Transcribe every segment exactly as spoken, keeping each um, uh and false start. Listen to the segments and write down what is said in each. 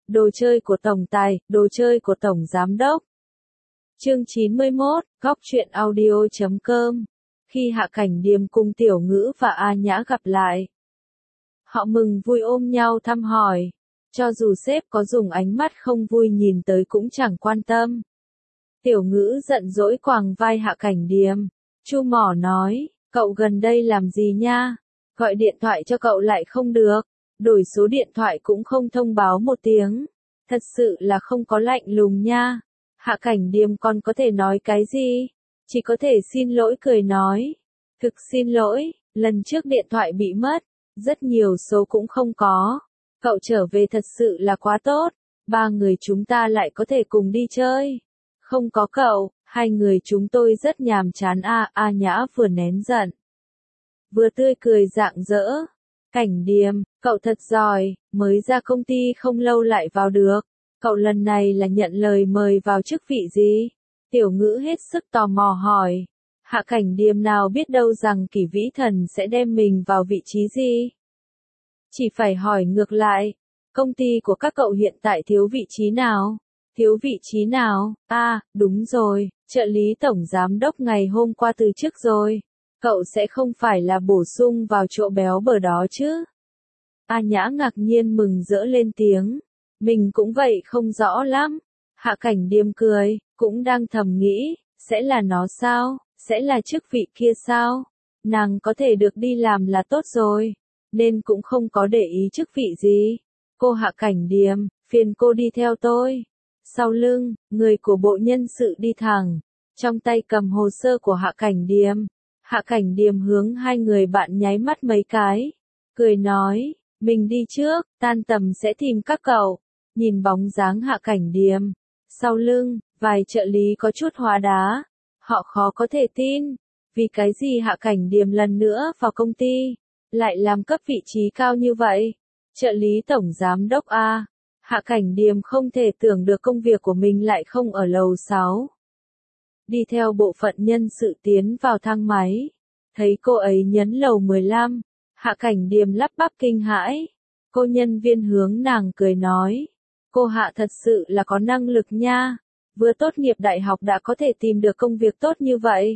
Đồ chơi của tổng tài, đồ chơi của tổng giám đốc. Chương chín mươi mốt, góc truyện audio chấm com. Khi Hạ Cảnh Điềm cùng Tiểu Ngữ và A Nhã gặp lại, họ mừng vui ôm nhau thăm hỏi. Cho dù sếp có dùng ánh mắt không vui nhìn tới cũng chẳng quan tâm. Tiểu Ngữ giận dỗi quàng vai Hạ Cảnh Điềm. Chu mỏ nói, cậu gần đây làm gì nha? Gọi điện thoại cho cậu lại không được. Đổi số điện thoại cũng không thông báo một tiếng. Thật sự là không có lạnh lùng nha. Hạ Cảnh Điềm còn có thể nói cái gì? Chỉ có thể xin lỗi cười nói. Thực xin lỗi, lần trước điện thoại bị mất. Rất nhiều số cũng không có. Cậu trở về thật sự là quá tốt. Ba người chúng ta lại có thể cùng đi chơi. Không có cậu, hai người chúng tôi rất nhàm chán a. A Nhã vừa nén giận, vừa tươi cười rạng rỡ. Cảnh Điềm, cậu thật giỏi, mới ra công ty không lâu lại vào được. Cậu lần này là nhận lời mời vào chức vị gì? Tiểu Ngữ hết sức tò mò hỏi. Hạ Cảnh Điềm nào biết đâu rằng Kỷ Vĩ Thần sẽ đem mình vào vị trí gì? Chỉ phải hỏi ngược lại, công ty của các cậu hiện tại thiếu vị trí nào? Thiếu vị trí nào? À, đúng rồi, trợ lý tổng giám đốc ngày hôm qua từ chức rồi. Cậu sẽ không phải là bổ sung vào chỗ béo bở đó chứ? A Nhã ngạc nhiên mừng rỡ lên tiếng. Mình cũng vậy không rõ lắm. Hạ Cảnh Điềm cười, cũng đang thầm nghĩ, sẽ là nó sao? Sẽ là chức vị kia sao? Nàng có thể được đi làm là tốt rồi, nên cũng không có để ý chức vị gì. Cô Hạ Cảnh Điềm, phiền cô đi theo tôi. Sau lưng, người của bộ nhân sự đi thẳng, trong tay cầm hồ sơ của Hạ Cảnh Điềm. Hạ Cảnh Điềm hướng hai người bạn nháy mắt mấy cái, cười nói, mình đi trước, tan tầm sẽ tìm các cậu. Nhìn bóng dáng Hạ Cảnh Điềm, sau lưng, vài trợ lý có chút hóa đá. Họ khó có thể tin, vì cái gì Hạ Cảnh Điềm lần nữa vào công ty, lại làm cấp vị trí cao như vậy. Trợ lý tổng giám đốc A. Hạ Cảnh Điềm không thể tưởng được công việc của mình lại không ở lầu sáu. Đi theo bộ phận nhân sự tiến vào thang máy, thấy cô ấy nhấn lầu mười lăm, Hạ Cảnh Điềm lắp bắp kinh hãi. Cô nhân viên hướng nàng cười nói, cô Hạ thật sự là có năng lực nha, vừa tốt nghiệp đại học đã có thể tìm được công việc tốt như vậy.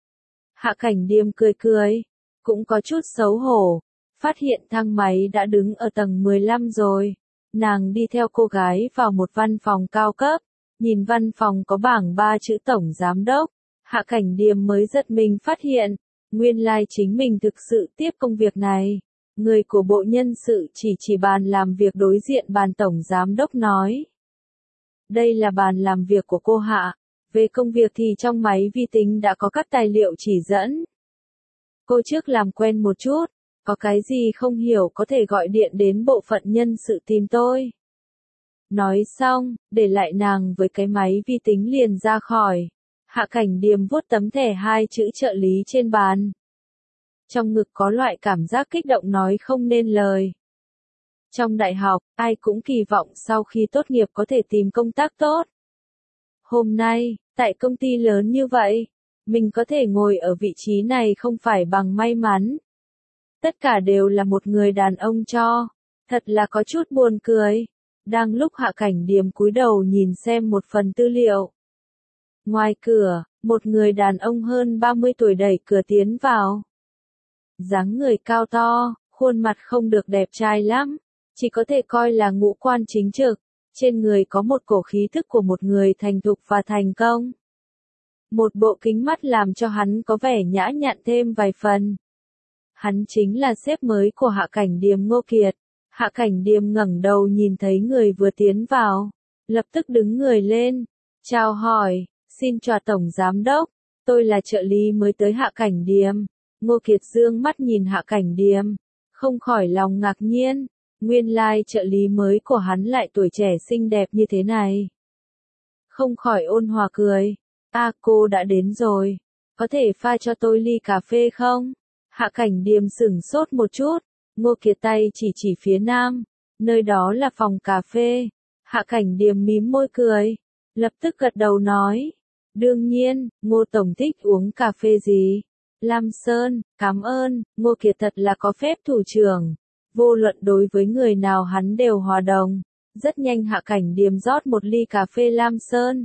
Hạ Cảnh Điềm cười cười, cũng có chút xấu hổ, phát hiện thang máy đã đứng ở tầng mười lăm rồi. Nàng đi theo cô gái vào một văn phòng cao cấp, nhìn văn phòng có bảng ba chữ tổng giám đốc. Hạ Cảnh Điềm mới giật mình phát hiện, nguyên lai chính mình thực sự tiếp công việc này. Người của bộ nhân sự chỉ chỉ bàn làm việc đối diện bàn tổng giám đốc nói. Đây là bàn làm việc của cô Hạ, về công việc thì trong máy vi tính đã có các tài liệu chỉ dẫn. Cô trước làm quen một chút, có cái gì không hiểu có thể gọi điện đến bộ phận nhân sự tìm tôi. Nói xong, để lại nàng với cái máy vi tính liền ra khỏi. Hạ Cảnh Điềm vuốt tấm thẻ hai chữ trợ lý trên bàn. Trong ngực có loại cảm giác kích động nói không nên lời. Trong đại học, ai cũng kỳ vọng sau khi tốt nghiệp có thể tìm công tác tốt. Hôm nay, tại công ty lớn như vậy, mình có thể ngồi ở vị trí này không phải bằng may mắn. Tất cả đều là một người đàn ông cho. Thật là có chút buồn cười. Đang lúc Hạ Cảnh Điềm cúi đầu nhìn xem một phần tư liệu. Ngoài cửa, một người đàn ông hơn ba mươi tuổi đẩy cửa tiến vào. Dáng người cao to, khuôn mặt không được đẹp trai lắm, chỉ có thể coi là ngũ quan chính trực. Trên người có một cổ khí thức của một người thành thục và thành công. Một bộ kính mắt làm cho hắn có vẻ nhã nhặn thêm vài phần. Hắn chính là sếp mới của Hạ Cảnh Điềm, Ngô Kiệt. Hạ Cảnh Điềm ngẩng đầu nhìn thấy người vừa tiến vào, lập tức đứng người lên, chào hỏi, xin chào tổng giám đốc, tôi là trợ lý mới tới Hạ Cảnh Điềm. Ngô Kiệt dương mắt nhìn Hạ Cảnh Điềm, không khỏi lòng ngạc nhiên, nguyên lai trợ lý mới của hắn lại tuổi trẻ xinh đẹp như thế này. Không khỏi ôn hòa cười, a cô đã đến rồi, có thể pha cho tôi ly cà phê không? Hạ Cảnh Điềm sửng sốt một chút, Ngô Kiệt tay chỉ chỉ phía nam, nơi đó là phòng cà phê. Hạ Cảnh Điềm mím môi cười, lập tức gật đầu nói, đương nhiên, Ngô tổng thích uống cà phê gì? Lam Sơn, cảm ơn. Ngô Kiệt thật là có phép thủ trưởng, vô luận đối với người nào hắn đều hòa đồng, Rất nhanh Hạ Cảnh Điềm rót một ly cà phê Lam Sơn.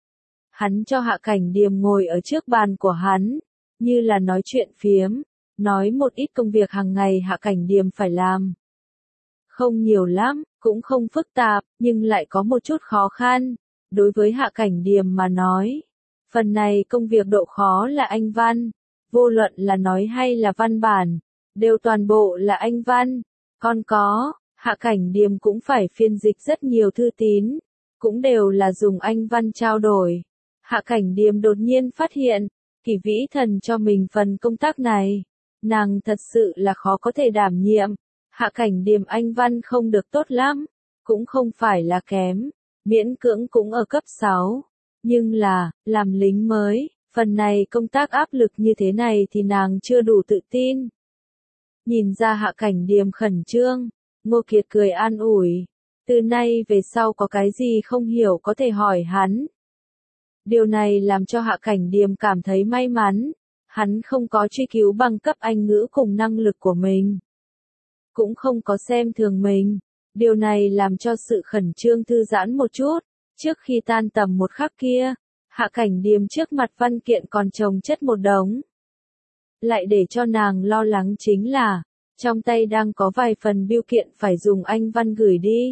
Hắn cho Hạ Cảnh Điềm ngồi ở trước bàn của hắn, như là nói chuyện phiếm, nói một ít công việc hàng ngày Hạ Cảnh Điềm phải làm. Không nhiều lắm, cũng không phức tạp, nhưng lại có một chút khó khăn. Đối với Hạ Cảnh Điềm mà nói, phần này công việc độ khó là Anh văn, vô luận là nói hay là văn bản, đều toàn bộ là Anh văn. Còn có, Hạ Cảnh Điềm cũng phải phiên dịch rất nhiều thư tín, cũng đều là dùng Anh văn trao đổi. Hạ Cảnh Điềm đột nhiên phát hiện, Kỷ Vĩ Thần cho mình phần công tác này, nàng thật sự là khó có thể đảm nhiệm. Hạ Cảnh Điềm Anh văn không được tốt lắm, cũng không phải là kém, miễn cưỡng cũng ở cấp sáu, nhưng là, làm lính mới, phần này công tác áp lực như thế này thì nàng chưa đủ tự tin. Nhìn ra Hạ Cảnh Điềm khẩn trương, Ngô Kiệt cười an ủi, từ nay về sau có cái gì không hiểu có thể hỏi hắn. Điều này làm cho Hạ Cảnh Điềm cảm thấy may mắn, hắn không có truy cứu bằng cấp Anh ngữ cùng năng lực của mình, cũng không có xem thường mình. Điều này làm cho sự khẩn trương thư giãn một chút. Trước khi tan tầm một khắc kia, Hạ Cảnh Điềm trước mặt văn kiện còn chồng chất một đống. Lại để cho nàng lo lắng chính là, trong tay đang có vài phần bưu kiện phải dùng Anh văn gửi đi.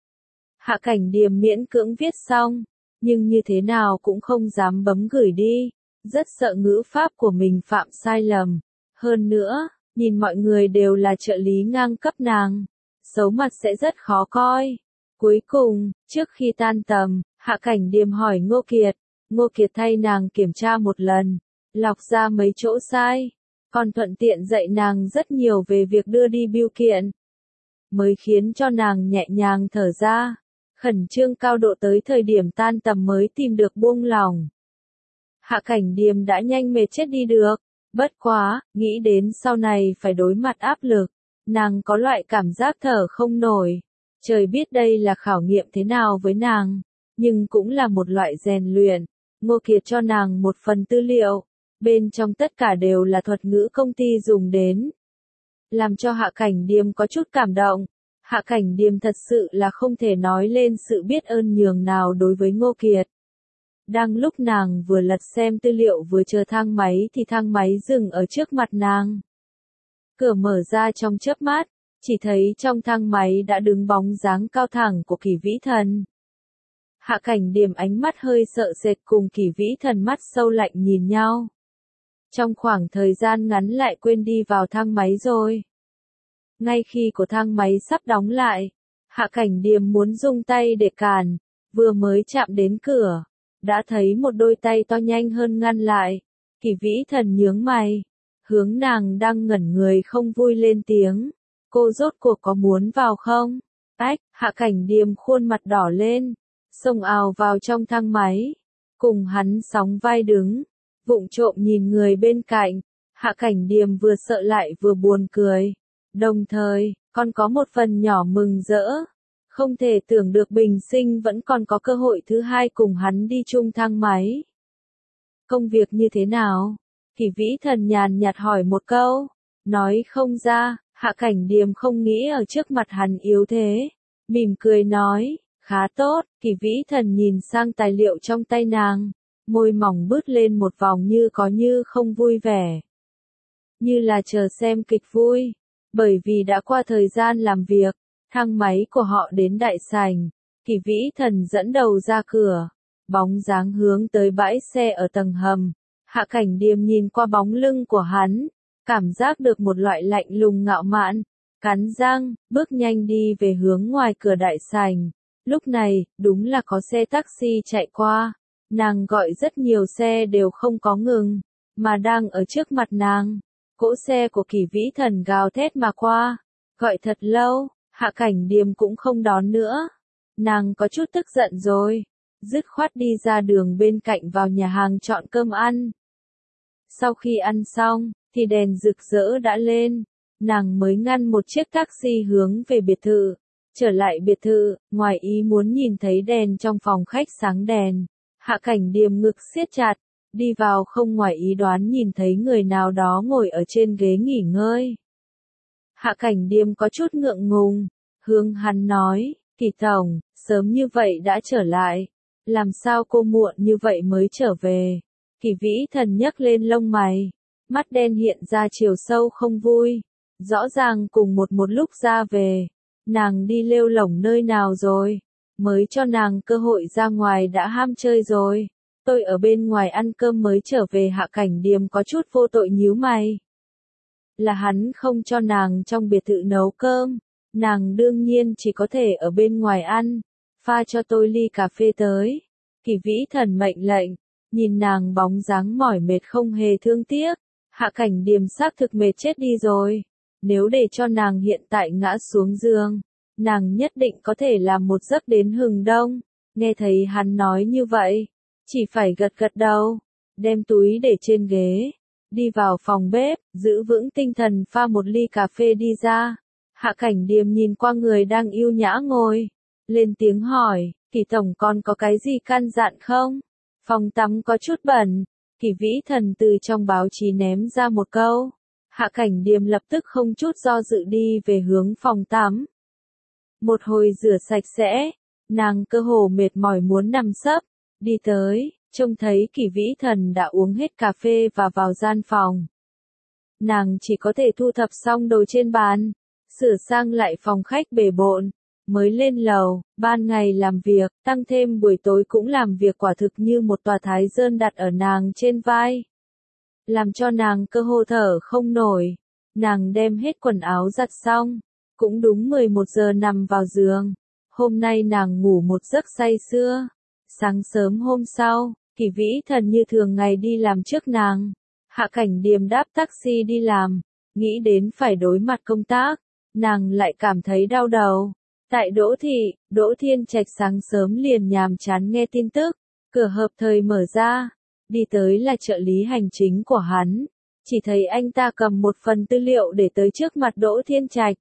Hạ Cảnh Điềm miễn cưỡng viết xong, nhưng như thế nào cũng không dám bấm gửi đi, rất sợ ngữ pháp của mình phạm sai lầm. Hơn nữa, nhìn mọi người đều là trợ lý ngang cấp nàng, xấu mặt sẽ rất khó coi. Cuối cùng, trước khi tan tầm, Hạ Cảnh Điềm hỏi Ngô Kiệt, Ngô Kiệt thay nàng kiểm tra một lần, lọc ra mấy chỗ sai, còn thuận tiện dạy nàng rất nhiều về việc đưa đi bưu kiện, mới khiến cho nàng nhẹ nhàng thở ra, khẩn trương cao độ tới thời điểm tan tầm mới tìm được buông lỏng. Hạ Cảnh Điềm đã nhanh mệt chết đi được, bất quá, nghĩ đến sau này phải đối mặt áp lực, nàng có loại cảm giác thở không nổi. Trời biết đây là khảo nghiệm thế nào với nàng, nhưng cũng là một loại rèn luyện. Ngô Kiệt cho nàng một phần tư liệu, bên trong tất cả đều là thuật ngữ công ty dùng đến. Làm cho Hạ Cảnh Điềm có chút cảm động. Hạ Cảnh Điềm thật sự là không thể nói lên sự biết ơn nhường nào đối với Ngô Kiệt. Đang lúc nàng vừa lật xem tư liệu vừa chờ thang máy thì thang máy dừng ở trước mặt nàng. Cửa mở ra trong chớp mắt, chỉ thấy trong thang máy đã đứng bóng dáng cao thẳng của Kỷ Vĩ Thần. Hạ Cảnh Điềm ánh mắt hơi sợ sệt cùng Kỷ Vĩ Thần mắt sâu lạnh nhìn nhau. Trong khoảng thời gian ngắn lại quên đi vào thang máy rồi. Ngay khi của thang máy sắp đóng lại, Hạ Cảnh Điềm muốn dùng tay để cản, vừa mới chạm đến cửa, đã thấy một đôi tay to nhanh hơn ngăn lại. Kỷ Vĩ Thần nhướng mày, hướng nàng đang ngẩn người không vui lên tiếng. Cô rốt cuộc có muốn vào không? Ách, Hạ Cảnh Điềm khuôn mặt đỏ lên, xông ào vào trong thang máy, cùng hắn sóng vai đứng, vụng trộm nhìn người bên cạnh. Hạ Cảnh Điềm vừa sợ lại vừa buồn cười, đồng thời, còn có một phần nhỏ mừng rỡ. Không thể tưởng được bình sinh vẫn còn có cơ hội thứ hai cùng hắn đi chung thang máy. Công việc như thế nào? Kỷ Vĩ Thần nhàn nhạt hỏi một câu, nói không ra. Hạ Cảnh Điềm không nghĩ ở trước mặt hắn yếu thế, mỉm cười nói, khá tốt. Kỷ Vĩ Thần nhìn sang tài liệu trong tay nàng, môi mỏng bứt lên một vòng như có như không vui vẻ. Như là chờ xem kịch vui, bởi vì đã qua thời gian làm việc, thang máy của họ đến đại sảnh, Kỷ Vĩ Thần dẫn đầu ra cửa, bóng dáng hướng tới bãi xe ở tầng hầm. Hạ Cảnh Điềm nhìn qua bóng lưng của hắn, cảm giác được một loại lạnh lùng ngạo mạn, cắn răng, bước nhanh đi về hướng ngoài cửa đại sảnh. Lúc này, đúng là có xe taxi chạy qua, nàng gọi rất nhiều xe đều không có ngừng, mà đang ở trước mặt nàng. Cỗ xe của Kỷ Vĩ Thần gào thét mà qua, gọi thật lâu, Hạ Cảnh Điềm cũng không đón nữa. Nàng có chút tức giận rồi, dứt khoát đi ra đường bên cạnh vào nhà hàng chọn cơm ăn. Sau khi ăn xong, thì đèn rực rỡ đã lên, nàng mới ngăn một chiếc taxi hướng về biệt thự. Trở lại biệt thự, ngoài ý muốn nhìn thấy đèn trong phòng khách sáng đèn. Hạ Cảnh Điềm ngực siết chặt, đi vào không ngoài ý đoán nhìn thấy người nào đó ngồi ở trên ghế nghỉ ngơi. Hạ Cảnh Điềm có chút ngượng ngùng, hướng hắn nói, Kỳ tổng, sớm như vậy đã trở lại. Làm sao cô muộn như vậy mới trở về? Kỳ Vĩ Thần nhấc lên lông mày. Mắt đen hiện ra chiều sâu không vui. Rõ ràng cùng một một lúc ra về. Nàng đi lêu lổng nơi nào rồi? Mới cho nàng cơ hội ra ngoài đã ham chơi rồi. Tôi ở bên ngoài ăn cơm mới trở về. Hạ Cảnh Điềm có chút vô tội nhíu mày. Là hắn không cho nàng trong biệt thự nấu cơm. Nàng đương nhiên chỉ có thể ở bên ngoài ăn. Pha cho tôi ly cà phê tới. Kỳ Vĩ Thần mệnh lệnh. Nhìn nàng bóng dáng mỏi mệt không hề thương tiếc. Hạ Cảnh Điềm xác thực mệt chết đi rồi. Nếu để cho nàng hiện tại ngã xuống giường, nàng nhất định có thể làm một giấc đến hừng đông. Nghe thấy hắn nói như vậy, chỉ phải gật gật đầu, đem túi để trên ghế, đi vào phòng bếp, giữ vững tinh thần pha một ly cà phê đi ra. Hạ Cảnh Điềm nhìn qua người đang yêu nhã ngồi, lên tiếng hỏi, Kỳ tổng con có cái gì căn dặn không? Phòng tắm có chút bẩn. Kỳ Vĩ Thần từ trong báo chí ném ra một câu. Hạ Cảnh Điềm lập tức không chút do dự đi về hướng phòng tắm. Một hồi rửa sạch sẽ, nàng cơ hồ mệt mỏi muốn nằm sấp, đi tới, trông thấy Kỳ Vĩ Thần đã uống hết cà phê và vào gian phòng. Nàng chỉ có thể thu thập xong đồ trên bàn, sửa sang lại phòng khách bề bộn, mới lên lầu. Ban ngày làm việc, tăng thêm buổi tối cũng làm việc, quả thực như một tòa thái sơn đặt ở nàng trên vai. Làm cho nàng cơ hồ thở không nổi. Nàng đem hết quần áo giặt xong, cũng đúng mười một giờ nằm vào giường. Hôm nay nàng ngủ một giấc say sưa. Sáng sớm hôm sau, Kỳ Vĩ Thần như thường ngày đi làm trước nàng. Hạ Cảnh Điềm đáp taxi đi làm, nghĩ đến phải đối mặt công tác, nàng lại cảm thấy đau đầu. Tại Đỗ Thị, Đỗ Thiên Trạch sáng sớm liền nhàm chán nghe tin tức, cửa hợp thời mở ra, đi tới là trợ lý hành chính của hắn, chỉ thấy anh ta cầm một phần tư liệu để tới trước mặt Đỗ Thiên Trạch.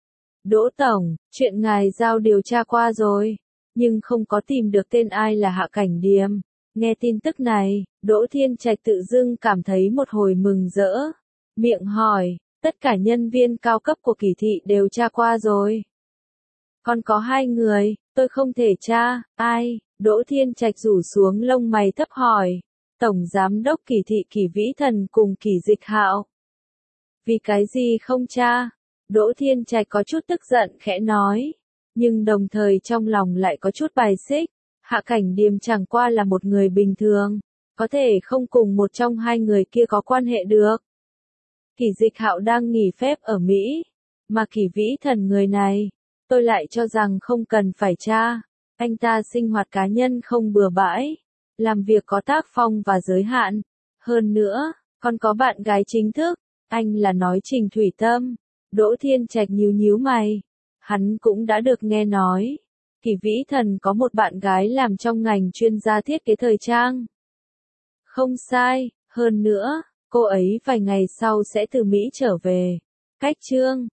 Đỗ Tổng, chuyện ngài giao điều tra qua rồi, nhưng không có tìm được tên ai là Hạ Cảnh Điềm. Nghe tin tức này, Đỗ Thiên Trạch tự dưng cảm thấy một hồi mừng rỡ, miệng hỏi, tất cả nhân viên cao cấp của Kỳ thị đều tra qua rồi. Còn có hai người, tôi không thể tra, ai? Đỗ Thiên Trạch rủ xuống lông mày thấp hỏi. Tổng Giám đốc Kỳ thị Kỳ Vĩ Thần cùng Kỳ Dịch Hạo. Vì cái gì không tra? Đỗ Thiên Trạch có chút tức giận khẽ nói, nhưng đồng thời trong lòng lại có chút bài xích. Hạ Cảnh Điềm chẳng qua là một người bình thường, có thể không cùng một trong hai người kia có quan hệ được. Kỳ Dịch Hạo đang nghỉ phép ở Mỹ, mà Kỳ Vĩ Thần người này, tôi lại cho rằng không cần phải tra. Anh ta sinh hoạt cá nhân không bừa bãi, làm việc có tác phong và giới hạn. Hơn nữa, còn có bạn gái chính thức, anh là nói Trình Thủy Tâm. Đỗ Thiên Trạch nhíu nhíu mày, hắn cũng đã được nghe nói. Kỳ Vĩ Thần có một bạn gái làm trong ngành chuyên gia thiết kế thời trang. Không sai, hơn nữa, cô ấy vài ngày sau sẽ từ Mỹ trở về. Cách chương